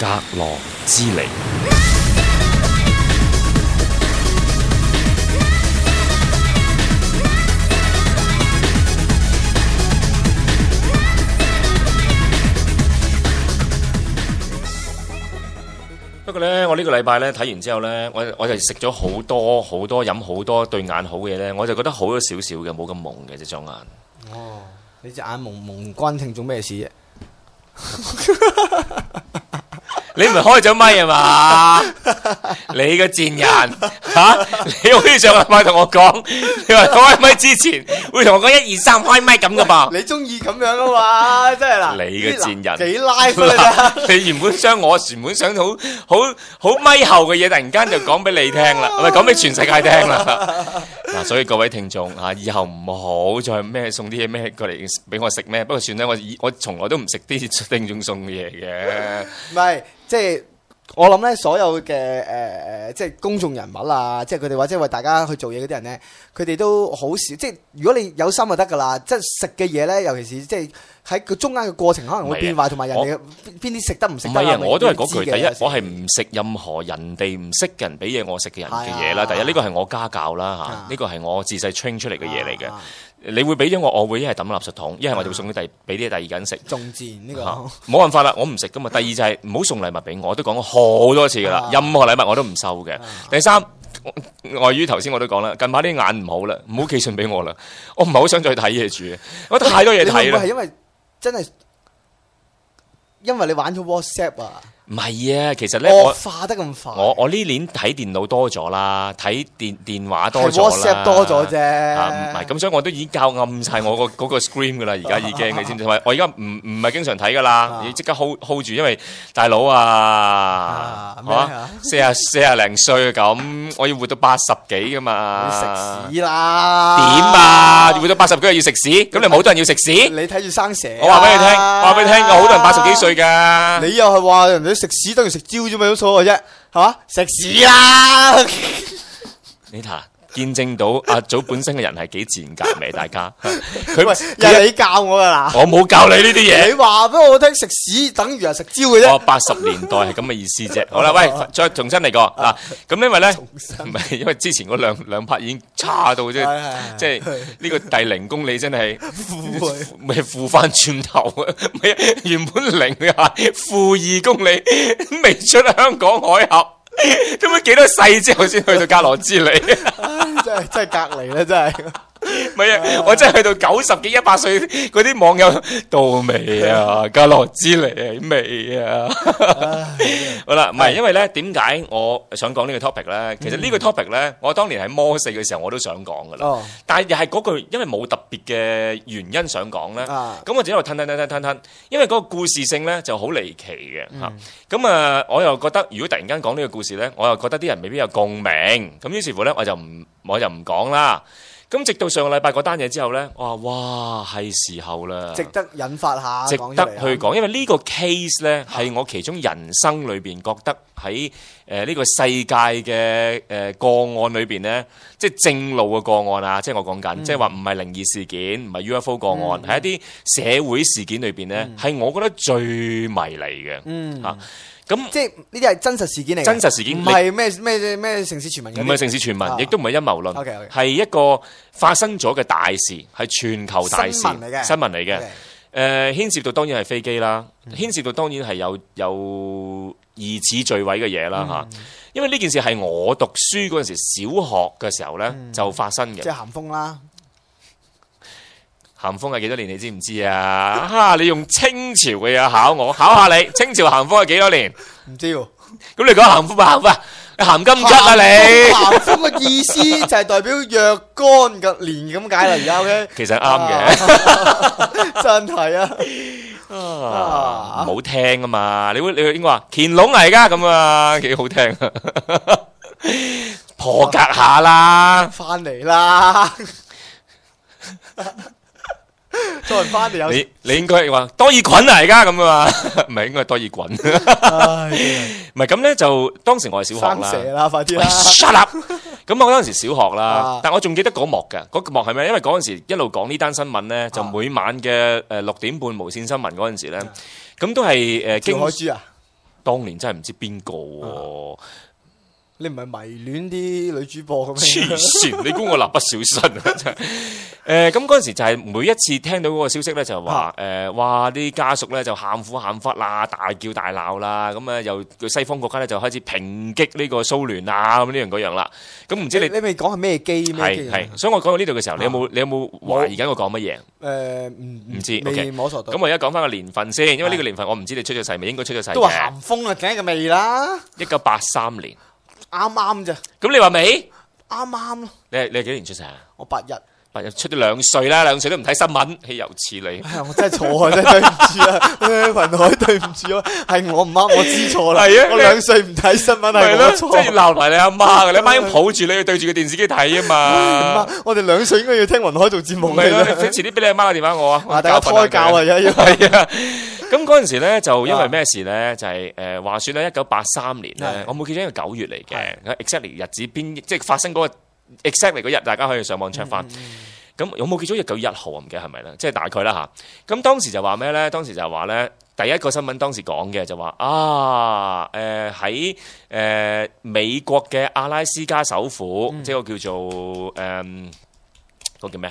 格羅之離。不過咧，我呢個禮拜咧睇完之後咧，我就食咗好多飲好多對眼好嘅嘢咧，我就覺得好咗少少嘅，冇咁蒙嘅隻雙眼。 哦，你隻眼蒙關聽眾咩事啫？ 你唔係開咗咪啊嘛？你個賤人嚇！你好似上個禮拜同我講，你話開咪之前會同我講1、2、3開咪咁噶噃。 你中意咁樣啊嘛？真係嗱， 你個賤人幾 live 啊！ 你原本想好咪後嘅嘢，突然間就講俾你聽啦，唔係講俾全世界聽啦。嗱，所以各位聽眾嚇，以後唔好再咩送啲嘢咩過嚟俾我食咩。不過算啦，我從來都唔食啲聽眾送嘅嘢嘅。 唔係，即係我諗咧，所有嘅即係公眾人物啊，即係佢哋或者為大家去做嘢嗰啲人咧，佢哋都好少。即係如果你有心就得噶啦。即係食嘅嘢咧，尤其是即係喺個中間嘅過程可能會變壞，同埋人哋邊啲食得唔食得。 唔係啊，我都係嗰句，第一我係唔食任何人哋唔識嘅人俾嘢我食嘅人嘅嘢啦。第一呢個係我家教啦嚇，呢個係我自細 train 出嚟嘅嘢嚟嘅。你會俾咗我會一係抌垃圾桶，一係我就會送俾啲第二個人食。 仲自然呢個冇辦法啦，我唔食噶嘛。第二就係唔好送禮物俾我，我都講過好多次噶啦，任何禮物我都唔收嘅。第三，礙於頭先我都講啦，近排啲眼唔好啦，唔好寄信俾我啦，我唔係好想再睇嘢住，我太多嘢睇啦。 係因為真係因為你玩咗 WhatsApp 啊？ 唔係啊，其實咧惡化得咁快。 我呢年睇電腦多咗啦，睇電話多咗啦 ，WhatsApp 多咗啫。 唔係咁，所以我都已經校暗晒我嗰個 screen 噶啦，而家已經你知唔知？我而家唔係經常睇噶啦，你即刻 hold 住，因為大佬啊，係嘛，40零歲咁，我要活到80幾噶嘛。 食屎啦！ 點啊？活到80幾要食屎？咁你冇好多人要食屎？ 你睇住生蛇。 我話俾你聽，話俾你聽，有好多人80幾歲㗎。 你又係話人哋食屎等於食蕉啫嘛，有所謂啫，係嘛？食屎啦！ 你睇。見證到阿祖本身嘅人係幾自然革命，大家佢又係你教我噶啦， 我冇教你呢啲嘢。 你話俾我聽，食屎等於係食蕉嘅啫。 我80年代係咁嘅意思啫。好啦，喂，再重新嚟過嗱。咁因為咧，唔係因為之前嗰兩 part 已經差到啫，即係呢個第0公里真係咪負翻轉頭啊？原本0啊，負2公里未出香港海峽。都唔知幾多世之後先去到格羅茲離， 真係隔離啦，真係。 唔係啊，我真係去到90幾100歲嗰啲網友到未啊？格羅茲離未啊？好啦，唔係因為咧，點解我想講呢個 topic 咧？其實呢個 topic 咧，我當年喺摩4嘅時候我都想講噶啦，但係又係嗰句，因為冇特別嘅原因想講咧，咁我就喺度吞，因為嗰個故事性咧就好離奇嘅嚇。咁我又覺得如果突然間講呢個故事咧，我又覺得啲人未必有共鳴，咁於是乎咧我就唔講啦。咁直到上個禮拜嗰單嘢之後咧，我話哇係時候啦， 值得引發下， 值得去講，因為呢個 case 咧係我其中人生裏邊覺得喺呢個世界嘅個案裏邊咧，即係正路嘅個案啊，即係我講緊，即係話唔係靈異事件，唔係 UFO 個案，係一啲社會事件裏邊咧，係我覺得最迷離嘅嚇。咁即係呢啲係真實事件嚟嘅， 真實事件唔係咩城市傳聞， 唔係城市傳聞，亦都唔係陰謀論， OK 係一個發生咗嘅大事，係全球大事，新聞嚟嘅。牽涉到當然係飛機啦，牽涉到當然係有疑似墜毀嘅嘢啦嚇。因為呢件事係我讀書嗰陣時，小學嘅時候咧就發生嘅。 即係咸豐啦。 咸豐係幾多年？你知唔知啊？你用清朝嘅嘢考我，考下你。清朝咸豐係幾多年？ 唔知喎。 咁你講咸豐咪咸豐？咸金桔啊你！ 咸豐嘅意思就係代表若干嘅年咁解啦，而家 OK。 其實啱嘅， 真係唔好聽啊嘛！你應該話乾隆嚟噶咁啊，幾好聽啊！破格下啦， 翻嚟啦。再翻嚟有你應該話多爾袞嚟噶咁啊嘛，唔係應該係多爾袞。唔係咁咧，就當時我係小學啦。 生蛇啦，快啲啦 ！Shut up！咁我嗰陣時小學啦，但我仲記得嗰幕嘅，嗰幕係咩？因為嗰陣時一路講呢單新聞咧，就每晚嘅6點半無線新聞嗰陣時咧，咁都係趙海珠啊， 當年真係唔知邊個喎。 你唔係迷戀啲女主播咁黐樣？ 線！你估我蠟筆小新啊？真係咁嗰陣時就係每一次聽到嗰個消息咧，就話哇啲家屬咧就喊苦喊忽啦，大叫大鬧啦，咁啊又西方國家咧就開始抨擊呢個蘇聯啊咁呢樣嗰樣啦。咁唔知你未講係咩機咩機？ 係，所以我講到呢度嘅時候，你有冇懷疑緊我講乜嘢？唔知未摸索到。 咁我而家講翻個年份先，因為呢個年份我唔知你出咗世未，應該出咗世嘅。 都話咸豐啊，梗係個未啦。 1983年。 啱啱咋？ 咁你話未？ 啱啱咯。 你係幾年出世啊？ 我81。 8日出咗2歲啦，2歲都唔睇新聞，豈有此理！ 我真係錯啊，真係對唔住啊，雲海對唔住啊，係我唔啱，我知錯啦。係啊，我2歲唔睇新聞係我錯。 即係鬧埋你阿媽嘅，你阿媽已經抱住你對住個電視機睇啊嘛。 我哋2歲應該要聽雲海做節目嘅。你遲啲俾你阿媽個電話我啊。 大家胎教啊，要係啊。咁嗰陣時咧就因為咩事咧？就係話説咧1983年咧，我冇記錯係9月嚟嘅，exactly 日子邊即係發生嗰個 exactly 嗰日，大家可以上網 check 翻。咁有冇記咗9月1號啊？唔記得係咪啦？即係大概啦嚇。咁當時就話咩咧？當時就話咧，第一個新聞當時講嘅就話喺美國嘅阿拉斯加首府，即係個叫做嗰叫咩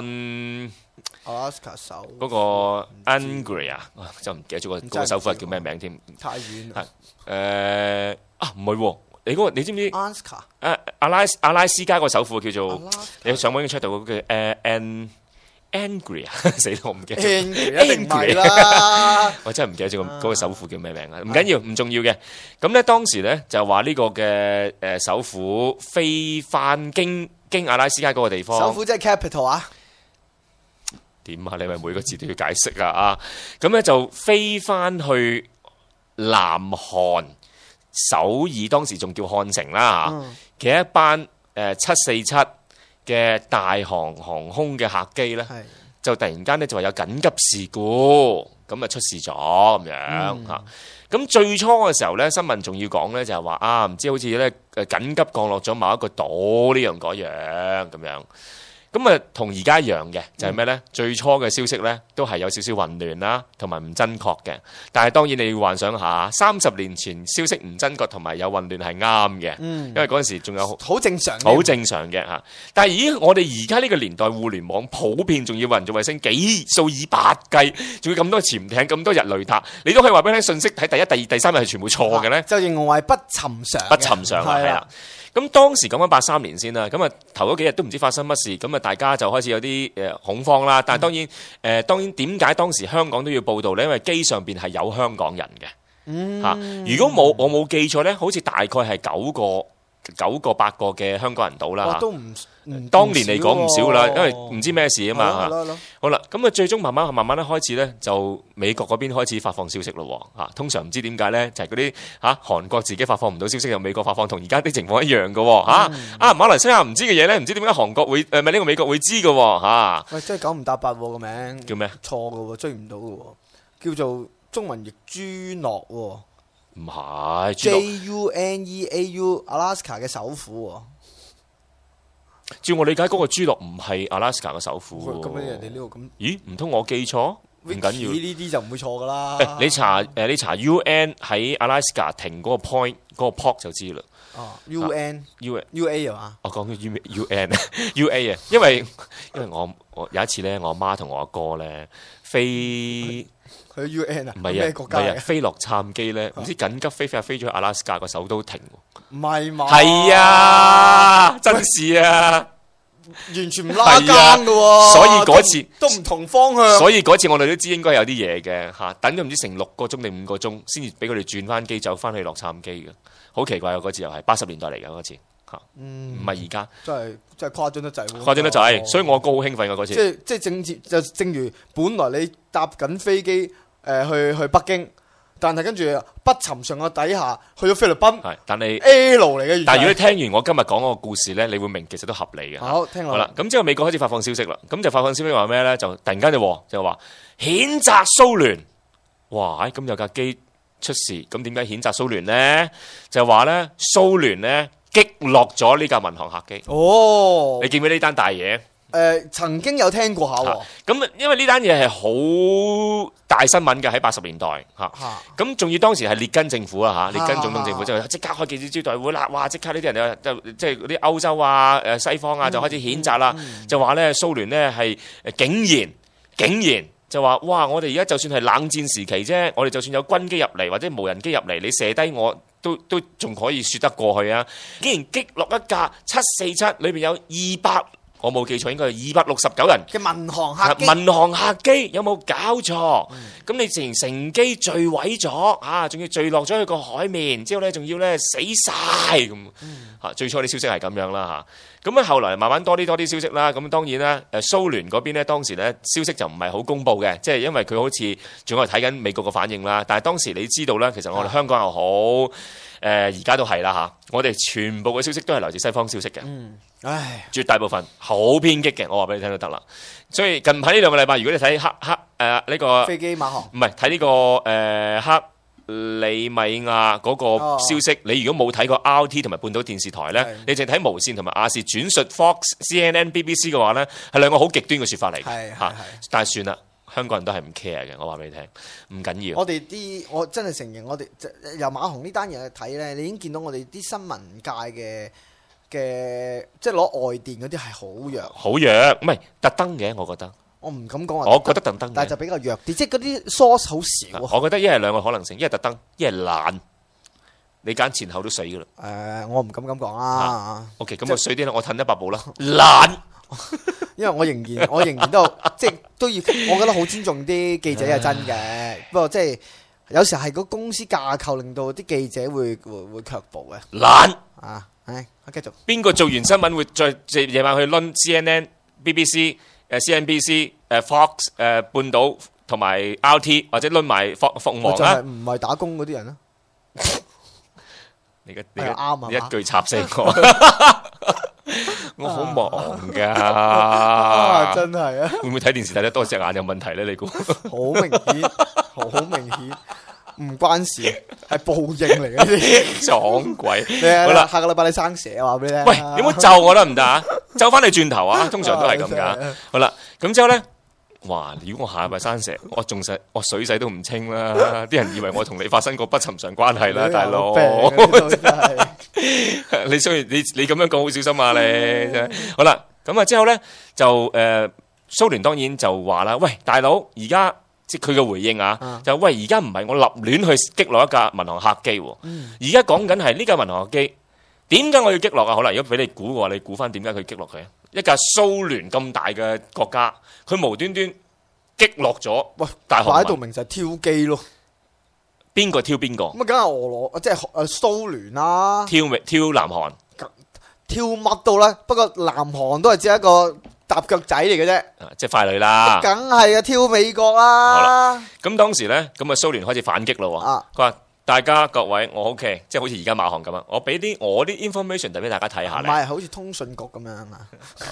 Alaska 首嗰個 Angria 就唔記得咗個首府係叫咩名添？ 太遠啦。 唔係喎。你知唔知？阿拉斯加個首府叫做，你上網已經 check 到嗰個Angria 死啦！我唔記得。 Angria 一定唔係啦。 我真係唔記得咗嗰個首府叫咩名啊！唔緊要，唔重要嘅。咁咧當時咧就話呢個嘅首府飛翻經阿拉斯加嗰個地方。 首府即係 capital 啊？ 點啊？你咪每個字都要解釋啊！咁咧就飛翻去南韓。首爾當時仲叫漢城啦嚇，嘅一班747嘅大韓航空嘅客機咧，就突然間咧就話有緊急事故，咁啊出事咗咁樣嚇。咁最初嘅時候咧，新聞仲要講咧就係話唔知好似咧緊急降落咗某一個島呢樣嗰樣咁樣。咁啊，同而家一樣嘅就係咩咧？最初嘅消息咧，都係有少少混亂啦，同埋唔真確嘅。但係當然你要幻想下，30年前消息唔真確同埋有混亂係啱嘅，因為嗰陣時仲有好正常， 好正常嘅嚇。但係咦，我哋而家呢個年代互聯網普遍，仲要人造衛星幾數以百計，仲要咁多潛艇、咁多日雷達，你都可以話俾你聽信息睇第一、第二、第三日係全部錯嘅咧？ 就形容為不尋常， 不尋常係啦。咁當時講緊83年先啦，咁啊頭嗰幾日都唔知發生乜事，咁啊大家就開始有啲恐慌啦。但係當然點解當時香港都要報導呢？因為機上邊係有香港人嘅，如果我冇記錯呢，好似大概係9個8個嘅香港人到啦。 都唔當年嚟講唔少啦，因為唔知咩事啊嘛。好啦，咁啊最終慢慢咧開始咧，就美國嗰邊開始發放消息咯嚇。通常唔知點解咧，就係嗰啲韓國自己發放唔到消息，由美國發放，同而家啲情況一樣嘅嚇。馬來西亞唔知嘅嘢咧，唔知點解韓國會呢個美國會知嘅嚇。 喂，真係9唔搭8個名叫咩？ 錯嘅喎，追唔到嘅喎，叫做中文譯朱諾喎。 唔係 Juneau Alaska 嘅首府喎。 照我理解，嗰個朱諾唔係 Alaska 嘅首府喎。 咁樣人哋呢度咁？ 咦？唔通我記錯？唔緊要， 呢啲就唔會錯噶啦。 你查 UN 喺 Alaska 停嗰個 point 嗰個 port 就知啦。 UA 啊嘛？ 我講緊 UA 啊，因為我有一次咧，我阿媽同我阿哥咧飛去 UN 啊？ 唔係咩國家嚟？ 飛洛杉磯咧，唔知緊急飛咗去阿拉斯加個首都停。 唔係嘛？ 係啊，真事啊！ 完全唔拉更嘅喎， 所以嗰次都唔同方向。 所以嗰次我哋都知應該有啲嘢嘅嚇，等咗唔知成6個鐘定5個鐘，先至俾佢哋轉翻機走翻去洛杉磯嘅，好奇怪啊！嗰次又係80年代嚟嘅嗰次嚇，唔係而家。真係誇張得滯喎！誇張得滯，所以我哥好興奮嘅嗰次。 即係正如本來你搭緊飛機去北京。但係跟住不尋常嘅底下去咗菲律賓， 但係 L 嚟嘅。 但係如果你聽完我今日講嗰個故事咧，你會明其實都合理嘅。 好，聽落。 好啦，咁之後美國開始發放消息啦，咁就發放消息話咩咧？就突然間就話譴責蘇聯。哇！咁有架機出事，咁點解譴責蘇聯咧？就話咧蘇聯咧擊落咗呢架民航客機。哦，你記唔記得呢單大嘢？ 曾經有聽過下喎。 咁因為呢單嘢係好大新聞嘅喺80年代嚇，咁仲要當時係列根政府啊嚇，列根總統政府就即刻開記者招待會啦，哇！即刻呢啲人就即係嗰啲歐洲啊、西方啊就開始譴責啦，就話咧蘇聯咧係竟然就話哇！我哋而家就算係冷戰時期啫，我哋就算有軍機入嚟或者無人機入嚟，你射低我都仲可以説得過去啊！竟然擊落一架747，裏邊有200。我冇記錯，應該係269人嘅民航客機， 民航客機有冇搞錯？咁你乘機墜毀咗，仲要墜落咗去個海面，之後咧仲要咧死晒咁。最初啲消息係咁樣啦嚇，咁後來慢慢多啲消息啦。咁當然啦，蘇聯嗰邊咧當時咧消息就唔係好公佈嘅，即係因為佢好似仲係睇緊美國嘅反應啦。但係當時你知道啦，其實我哋香港又好，而家都係啦嚇，我哋全部嘅消息都係來自西方消息嘅。唉，絕大部分好偏激嘅，我話俾你聽都得啦。所以近排呢2個禮拜，如果你睇呢個飛機馬航， 唔係睇呢個克里米亞嗰個消息，你如果冇睇過 RT 同埋半島電視台咧，你淨睇無線同埋亞視轉述 Fox、CNN、BBC 嘅話咧，係兩個好極端嘅説法嚟嘅嚇。但係算啦，香港人都係唔 care 嘅，我話俾你聽，唔緊要。 我真係承認，我哋由馬航呢單嘢去睇咧，你已經見到我哋啲新聞界嘅即係攞外電嗰啲係好弱， 唔係特登嘅，我覺得。 我唔敢講話， 我覺得特登， 但係就比較弱啲，即係嗰啲 source 好少。 我覺得一係兩個可能性，一係特登，一係懶。你揀前後都水噶啦。 我唔敢咁講啦。 OK， 咁我水啲啦，我褪100步啦。懶， 因為我仍然都即係都要，我覺得好尊重啲記者係真嘅。不過即係有時係個公司架構令到啲記者會卻步嘅。 懶啊，我繼續。 邊個做完新聞會再夜晚去攆 CNN、BBC、CNBC、Fox、半島同埋 RT 或者攆埋鳳凰啊？ 唔係打工嗰啲人啊？ 你一句插死我，我好忙噶， 真係啊！ 會唔會睇電視睇得多隻眼有問題咧？你估？ 好明顯，唔關事，係報應嚟嘅啲撞鬼。 好啦，下個禮拜你生蛇，話俾你聽。 喂，你唔好咒我得唔得啊？咒翻你轉頭啊！通常都係咁噶。好啦，咁之後咧。哇！如果我下禮拜生蛇，我水洗都唔清啦，啲人以為我同你發生過不尋常關係啦，大佬。你雖然你咁樣講好小心啊，你。好啦，咁啊之後咧就蘇聯當然就話啦，喂，大佬，而家即係佢嘅回應啊，就喂，而家唔係我立亂去擊落一架民航客機，而家講緊係呢架民航客機點解我要擊落啊？好啦，如果俾你估嘅話，你估翻點解佢擊落佢啊？一架蘇聯咁大嘅國家，佢無端端擊落咗，喂，大航擺到明就係挑機咯。 邊個挑邊個？ 咁啊，梗係俄羅，即係蘇聯啦。挑南韓， 挑乜都啦。不過南韓都係只係一個踏腳仔嚟嘅啫， 即係傀儡啦。 梗係啊，挑美國啦。 咁當時咧，咁啊蘇聯開始反擊咯。佢話。大家各位，我 OK，即係好似而家馬航咁啊！我俾啲我啲 information 就俾大家睇下咧。 唔係，好似通訊局咁樣啊？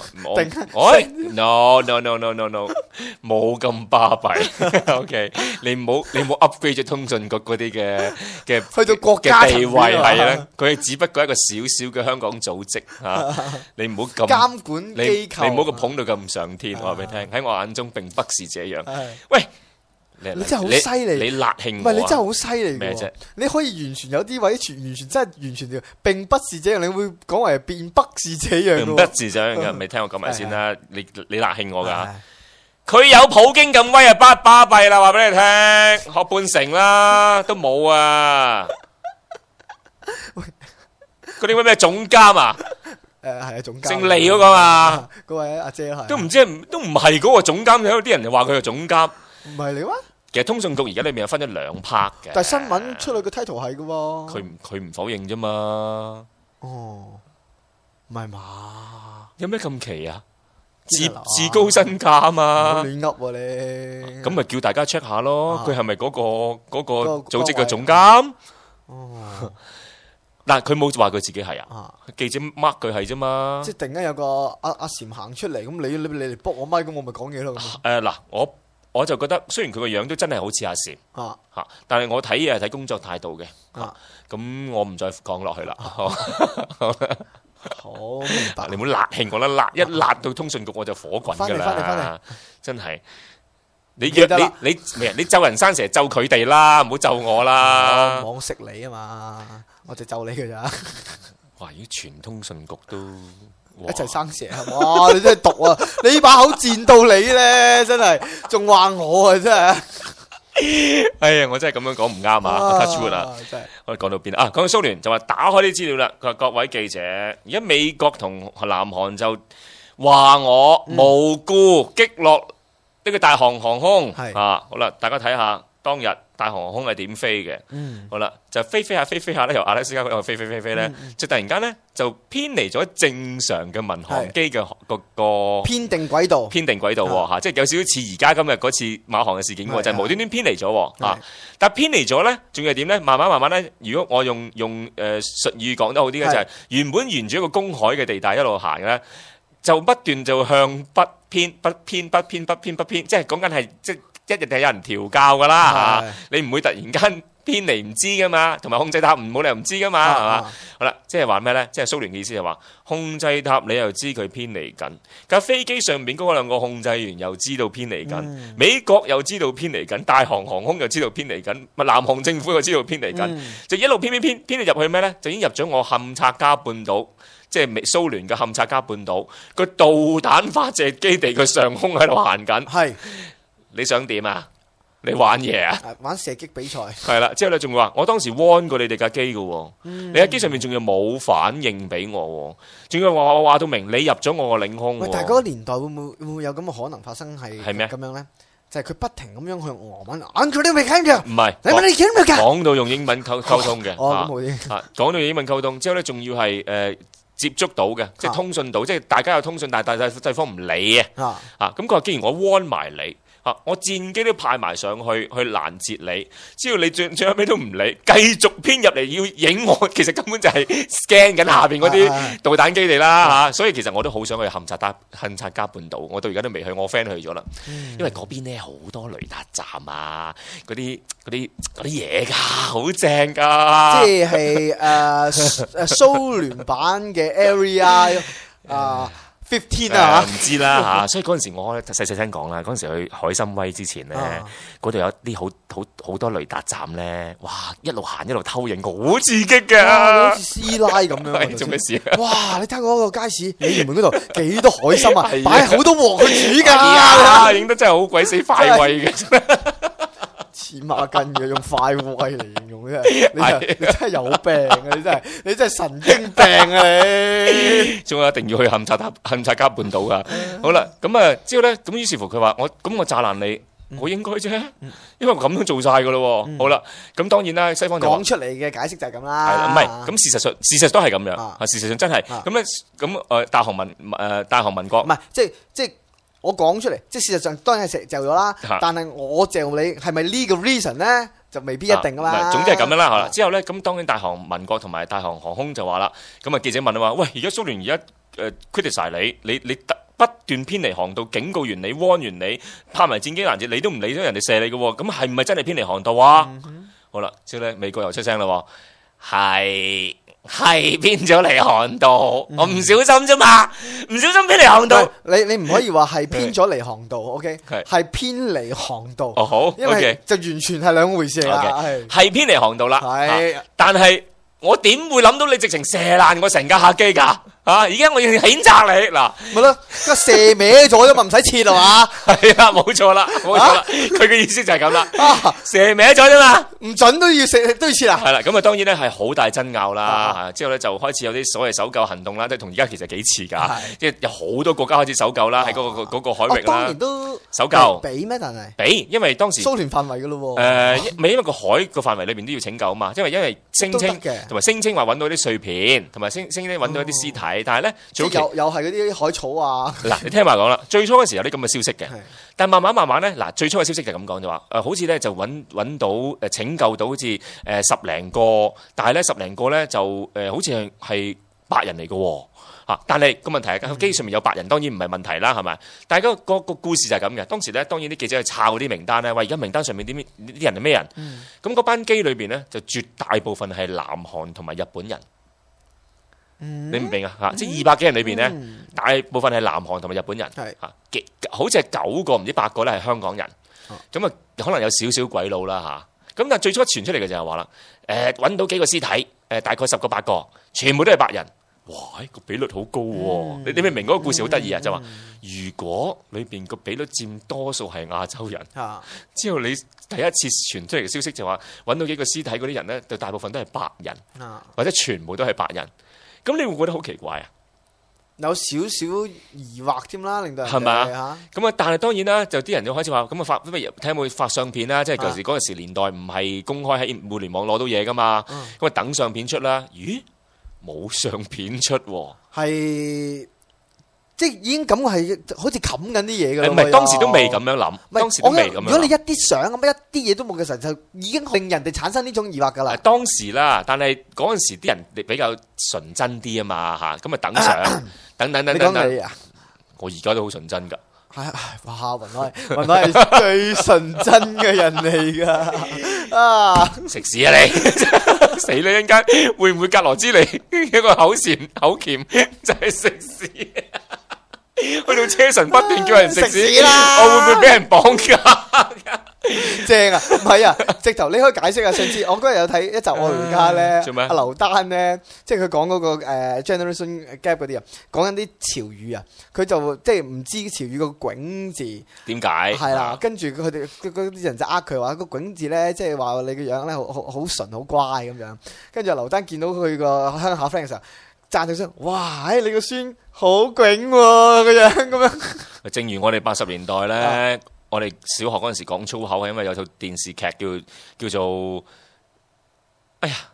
No，冇咁巴閉。OK， 你唔好 upgrade 咗通訊局嗰啲嘅去到國家地位係啦。佢只不過係一個小小嘅香港組織嚇，你唔好咁監管機構， 你唔好咁捧到咁上天。我話俾你聽，喺我眼中並不是這樣。喂！ 你真係好犀利， 你辣興我， 唔係你真係好犀利咩啫？ 你可以完全有啲位完全真係完全並不是這樣，你會講為並不是這樣， 並不是這樣嘅，咪聽我講埋先啦。你辣興我噶，佢有普京咁威啊，巴閉啦，話俾你聽，學半成啦，都冇啊。嗰啲咩總監啊？ 係啊，總監姓李嗰個嘛？ 嗰位阿姐係都唔知，都唔係嗰個總監，有啲人就話佢係總監， 唔係你咩？ 其實通訊局而家裏面有分咗2 part 嘅， 但係新聞出嚟嘅 title 係嘅喎。 佢唔否認啫嘛。 哦，唔係嘛？ 有咩咁奇啊？自高身價啊嘛。 亂噏你。 咁咪叫大家 check 下咯，佢係咪嗰個組織嘅總監？ 哦。 但係佢冇話佢自己係啊。記者 mark 佢係啫嘛。即係突然間有個阿禪行出嚟，咁你嚟卜我咪，咁我咪講嘢咯。 嗱，我就覺得，雖然佢個樣都真係好似阿禪但係我睇嘢係睇工作態度嘅。咁我唔再講落去啦。 好明白。 你唔好辣興講得辣，一辣到通訊局我就火滾㗎返嚟啦，真係。你記得啦你咒人生成日咒佢哋啦，唔好咒我啦。 我識你啊嘛，我就咒你㗎咋。 哇！如果全通訊局都一齊生蛇啊！哇！你真係毒啊！你把口賤到你咧，真係仲話我啊！真係。 哎呀，我真係咁樣講唔啱啊 ！Touch wood 啊！ 真係。 我哋講到邊啊？講到蘇聯就話打開啲資料啦。佢話各位記者，而家美國同南韓就話我無故擊落呢個大韓航空啊！好啦，大家睇下當日大韓航空係點飛嘅。好啦，就飛下咧，由阿拉斯加嗰度飛咧，就突然間咧就偏離咗正常嘅民航機嘅個偏定軌道嚇，即係有少少似而家今日嗰次馬航嘅事件喎，就係無端端偏離咗嚇。但係偏離咗咧，仲要點咧？慢慢咧，如果我用術語講得好啲嘅就係原本沿住一個公海嘅地帶一路行咧，就不斷就向北偏，即係講緊係即係一日係有人調教噶啦嚇，你唔會突然間偏離唔知噶嘛，同埋控制塔冇理由唔知噶嘛，係嘛？好啦，即係話咩咧？即係蘇聯嘅意思就話控制塔你又知佢偏離緊，架飛機上邊嗰兩個控制員又知道偏離緊，美國又知道偏離緊，大韓航空又知道偏離緊，南韓政府又知道偏離緊，就一路偏你入去咩咧？就已經入咗我坎察加半島。即係蘇聯嘅坎察加半島個導彈發射基地嘅上空喺度行緊，係你想點啊？你玩嘢啊？ 玩射擊比賽係啦，之後咧仲會話我當時 warn 過你哋架機嘅，你喺機上面仲要冇反應俾我，仲要話到明你入咗我個領空。 喂，但係嗰個年代會唔會有咁嘅可能發生係咩咁樣咧？就係佢不停咁樣去俄文，佢都未聽嘅。 唔係， 你問你聽唔聽？ 講到用英文溝通嘅， 哦咁好啲。 講到用英文溝通之後咧，仲要係接觸到嘅，即係通訊到，即係大家有通訊，但係對方唔理啊！咁佢話既然我 warn 埋你。我戰機都派埋上去攔截你，只要你最後尾都唔理，繼續偏入嚟要影我，其實根本就係 scan 緊下邊嗰啲導彈基地啦嚇，所以其實我都好想去坎察加半島，我到而家都未去，我 friend 去咗啦，因為嗰邊咧好多雷達站啊，嗰啲嘢㗎，好正㗎， 即係蘇聯版嘅 Area 15啊， 唔知啦嚇，所以嗰陣時我細聽講啦，嗰陣時去海參崴之前咧，嗰度有啲好多雷達站咧，哇！一路行一路偷影，好刺激㗎， 好似師奶咁樣。 做咩事啊？ 哇！你睇嗰個街市，鯉魚門嗰度幾多海參啊，擺好多鑊去煮㗎，影得真係好鬼死快慰嘅。 黐孖筋嘅，用快慰嚟形容啫，你真係有病啊！你真係神經病啊！你仲有一定要去坎察加半島噶。好啦，咁啊之後咧，咁於是乎佢話我炸爛你，我應該啫，因為我咁樣做晒噶咯。好啦，咁當然啦，西方就講出嚟嘅解釋就係咁啦。 係啦，唔係咁事實都係咁樣，事實上真係咁咧。咁大韓民國唔係即係。我講出嚟，即係事實上當然係嚼咗啦，但係我嚼你係咪呢個 reason 咧，就未必一定噶嘛。 總之係咁樣啦，好啦。之後咧，咁當然大韓民國同埋大韓航空就話啦，咁啊記者問啊話，喂，而家蘇聯而家criticize你不斷偏離航道，警告完你，warn 完你，派埋戰機攔截你都唔理咗人哋射你嘅喎，咁係唔係真係偏離航道啊？好啦，之後咧美國又出聲啦，係偏咗離航道，我唔小心啫嘛，唔小心偏離航道。 你唔可以話係偏咗離航道 ，OK？ 係偏離航道。 哦好， 因為就完全係兩回事啦。 係偏離航道啦。 係， 但係我點會諗到你直情射爛我成架客機㗎？而家我要譴責你嗱， 咪咯，個射歪咗啫嘛，唔使切係嘛？ 係啦，冇錯啦，佢嘅意思就係咁啦，射歪咗啫嘛， 唔準都要切啦。 係啦，咁啊當然咧係好大爭拗啦，之後咧就開始有啲所謂搜救行動啦，即係同而家其實幾似㗎，即係有好多國家開始搜救啦，喺嗰個海域啦。 當年都搜救俾咩？但係俾，因為當時蘇聯範圍㗎咯喎。因為個海個範圍裏邊都要拯救啊嘛，因為聲稱同埋聲稱話揾到啲碎片，同埋聲稱揾到一啲屍體。但係咧， 又係嗰啲海草啊！ 嗱，你聽話講啦，最初嗰時有啲咁嘅消息嘅，但慢慢咧，嗱，最初嘅消息就係咁講就話，好似咧就揾到拯救到好似10零個，但係咧10零個咧就好似係白人嚟嘅喎。但係個問題係機上面有白人，當然唔係問題啦，係咪？但係個故事就係咁嘅。當時咧，當然啲記者去抄啲名單咧，話而家名單上面啲人係咩人？咁嗰班機裏邊咧，就絕大部分係南韓同埋日本人。 你唔明啊？嚇，即係200幾人裏邊咧，大部分係南韓同埋日本人， 係嚇，好似係9個唔知8個咧係香港人，咁啊可能有少少鬼佬啦嚇。咁但係最初傳出嚟嘅就係話啦，揾到幾個屍體，大概10個8個，全部都係白人。哇！個比率好高喎，你明唔明嗰個故事好得意啊？就話如果裏邊個比率佔多數係亞洲人，之後你第一次傳出嚟嘅消息就話揾到幾個屍體嗰啲人咧，就大部分都係白人，或者全部都係白人，咁你會覺得好奇怪啊？ 有少少疑惑添啦，令到人係咪啊？咁啊，但係當然啦，就啲人就開始話咁啊，睇有冇發相片啦，即係舊時嗰陣時年代唔係公開喺互聯網攞到嘢噶嘛，咁啊等相片出啦，咦？冇相片出喎， 係即係已經咁係好似冚緊啲嘢㗎啦。 唔係當時都未咁樣諗，當時都未咁樣。 如果你一啲相咁一啲嘢都冇嘅時候，就已經令人哋產生呢種疑惑㗎啦。 當時啦，但係嗰陣時啲人比較純真啲啊嘛嚇，咁啊等相，等。 你講你啊？ 我而家都好純真㗎。 係哇！雲海係最純真嘅人嚟㗎啊！ 食屎啊你！死你一陣間會唔會隔羅之尼一個口鉗就係食屎？去到車神不斷叫人食屎啦！我會唔會俾人綁架？ 正啊，唔係啊，直頭你可以解釋啊。上次我嗰日有睇一集《我回家》咧，阿劉丹咧，即係佢講嗰個generation gap 嗰啲啊，講緊啲潮語啊，佢就即係唔知潮語個囧字點解係啦，跟住佢哋嗰啲人就佢話個囧字咧，即係話你個樣咧好純好乖咁樣，跟住劉丹見到佢個鄉下 friend 嘅時候，讚佢聲，哇！你個孫好囧喎個樣咁樣。 正如我哋80年代咧。我哋小學嗰陣時講粗口係因為有套電視劇叫做，哎呀，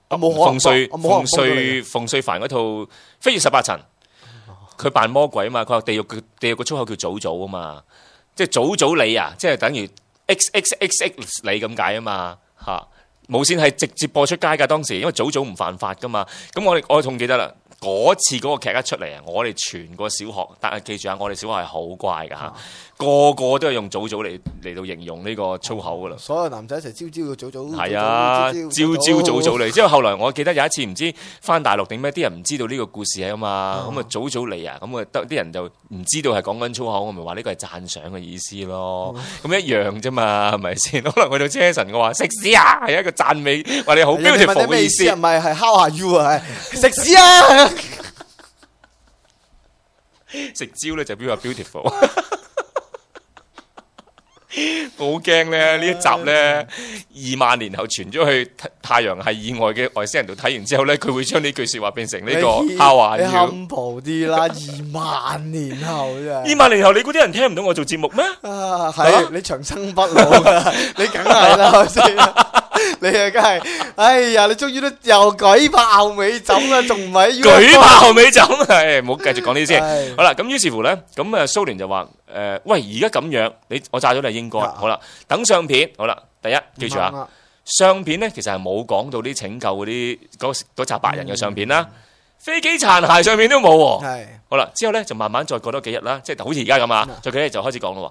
馮淬帆嗰套《飛越18層》，佢扮魔鬼啊嘛，佢話地獄個粗口叫祖祖啊嘛，即係祖祖你啊，即係等於 XXXX 你咁解啊嘛嚇，無線係直接播出街㗎當時，因為祖祖唔犯法㗎嘛，咁我仲記得啦。嗰次嗰個劇一出嚟啊，我哋全個小學，但係記住啊，我哋小學係好乖㗎嚇，個個都係用祖祖嚟到形容呢個粗口㗎啦。 所有男仔一齊朝朝個祖祖。 係啊，朝祖祖嚟。之後後來我記得有一次唔知返大陸定咩，啲人唔知道呢個故事係啊嘛，咁啊祖祖嚟啊，咁啊得啲人就唔知道係講緊粗口，我咪話呢個係讚賞嘅意思咯。咁一樣啫嘛，係咪先？可能去到車神嘅話食屎啊，係一個讚美，話你好 beautiful 嘅意思。 唔係係 how are you 啊，係食屎啊！ 食蕉咧就比較 beautiful，我好驚咧呢一集咧2萬年後傳咗去太陽系以外嘅外星人度睇完之後咧，佢會將呢句說話變成呢個 how are you？你 humble啲啦，2萬年後啫。 2萬年後你估啲人聽唔到我做節目咩？ 啊，係你長生不老噶，你梗係啦先。你啊，梗係，哎呀！你終於都又舉拍後尾枕啦，仲唔係舉拍後尾枕？係，唔好繼續講呢啲先。好啦，咁於是乎咧，咁啊蘇聯就話，喂，而家咁樣，我炸咗你應該，好啦，等相片，好啦，第一記住啊，相片咧其實係冇講到啲拯救嗰啲嗰紮白人嘅相片啦，飛機殘骸相片都冇喎。係，好啦，之後咧就慢慢再過多幾日啦，即係好似而家咁啊，再幾日就開始講咯。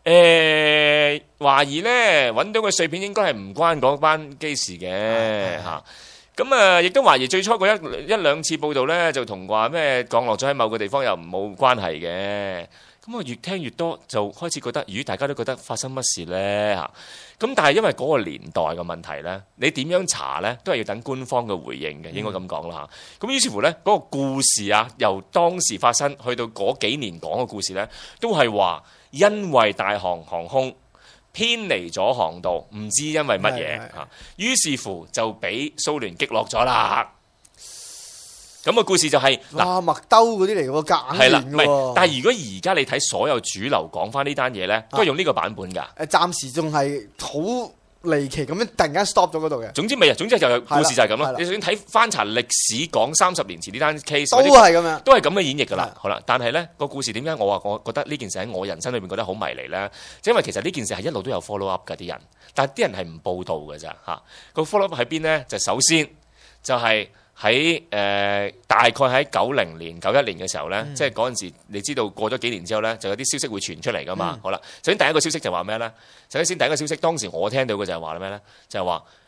懷疑咧揾到個碎片應該係唔關嗰班機事嘅嚇，咁啊亦都懷疑最初嗰一兩次報道咧就同話咩降落咗喺某個地方又冇關係嘅，咁我越聽越多就開始覺得，咦大家都覺得發生乜事咧嚇，咁但係因為嗰個年代嘅問題咧，你點樣查咧都係要等官方嘅回應嘅，應該咁講啦嚇，咁於是乎咧嗰個故事啊由當時發生去到嗰幾年講嘅故事咧，都係話。因為大韓航空偏離咗航道，唔知因為乜嘢嚇，於是乎就俾蘇聯擊落咗啦。咁個故事就係嗱麥兜嗰啲嚟喎，夾硬嚟嘅喎。 但係如果而家你睇所有主流講翻呢單嘢咧，都係用呢個版本㗎。 暫時仲係好離奇咁樣，突然間 stop 咗嗰度嘅。 總之就係故事就係咁咯。你就算睇翻查歷史講30年前呢單 case， 都係咁樣， 都係咁嘅演繹㗎啦。好啦，但係咧個故事點解我覺得呢件事喺我人生裏邊覺得好迷離咧？因為其實呢件事係一路都有 follow up 㗎啲人，但係啲人係唔報導㗎咋嚇。個 follow up 喺邊咧？就首先就係喺大概喺90年、91年嘅時候咧，即係嗰陣時你知道過咗幾年之後咧，就有啲消息會傳出嚟㗎嘛。好啦，首先第一個消息就話咩咧？首先第一個消息，當時我聽到嘅就係話咩咧？就係話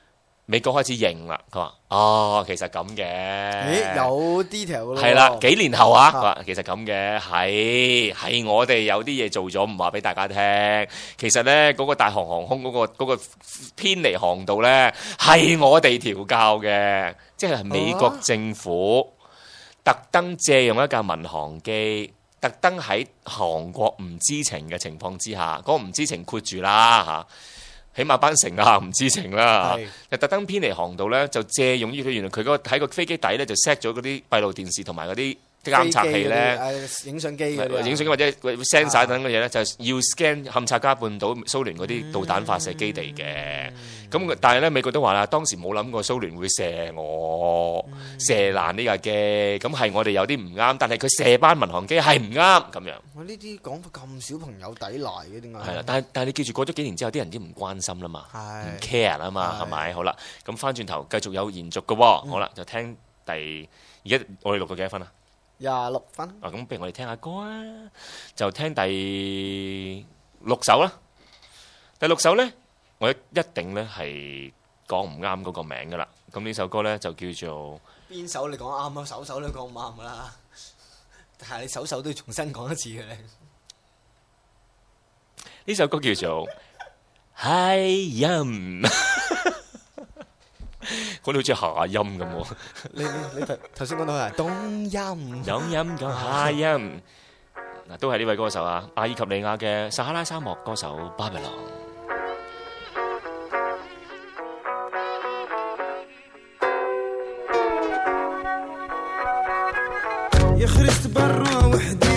美國開始認啦，佢話哦，其實咁嘅， 咦有 detail 咯， 係啦，幾年後啊，佢話其實咁嘅，係我哋有啲嘢做咗，唔話俾大家聽。其實咧嗰個大韓航空嗰個偏離航道咧，係我哋調校嘅，即係美國政府特登借用一架民航機，特登喺韓國唔知情嘅情況之下，嗰個唔知情括住啦嚇。起碼班乘客唔知情啦，就特登偏離航道咧，就借用於佢原來佢喺個飛機底咧就 set 咗嗰啲閉路電視同埋嗰啲監察器咧， 影相機影相或者 sensor 等嘅嘢咧，就要 scan 勘察加半島蘇聯嗰啲導彈發射基地嘅。咁但係咧美國都話啦，當時冇諗過蘇聯會射射爛呢架機，咁係我哋有啲唔啱，但係佢射班民航機係唔啱咁樣。 我呢啲講法咁小朋友抵賴嘅點解？ 係啦，但係你記住過咗幾年之後，啲人已經唔關心啦嘛，唔 care 啦嘛，係咪？好啦，咁翻轉頭繼續有延續嘅喎。好啦，就聽而家我哋錄到幾多分啊 ？26分。 啊，咁不如我哋聽下歌啊，就聽第6首啦。第6首咧，我一定咧係講唔啱嗰個名噶啦。咁呢首歌咧就叫做邊首？你講啱啊，首都講唔啱噶啦。但係你首都要重新講一次嘅咧。 呢首歌叫做《嗨音》，講到好似下音咁喎。 你頭先講到係冬音， 冬音講下音，嗱都係呢位歌手啊，阿爾及利亞嘅撒哈拉沙漠歌手巴比倫。 يا خرجت برا وحدي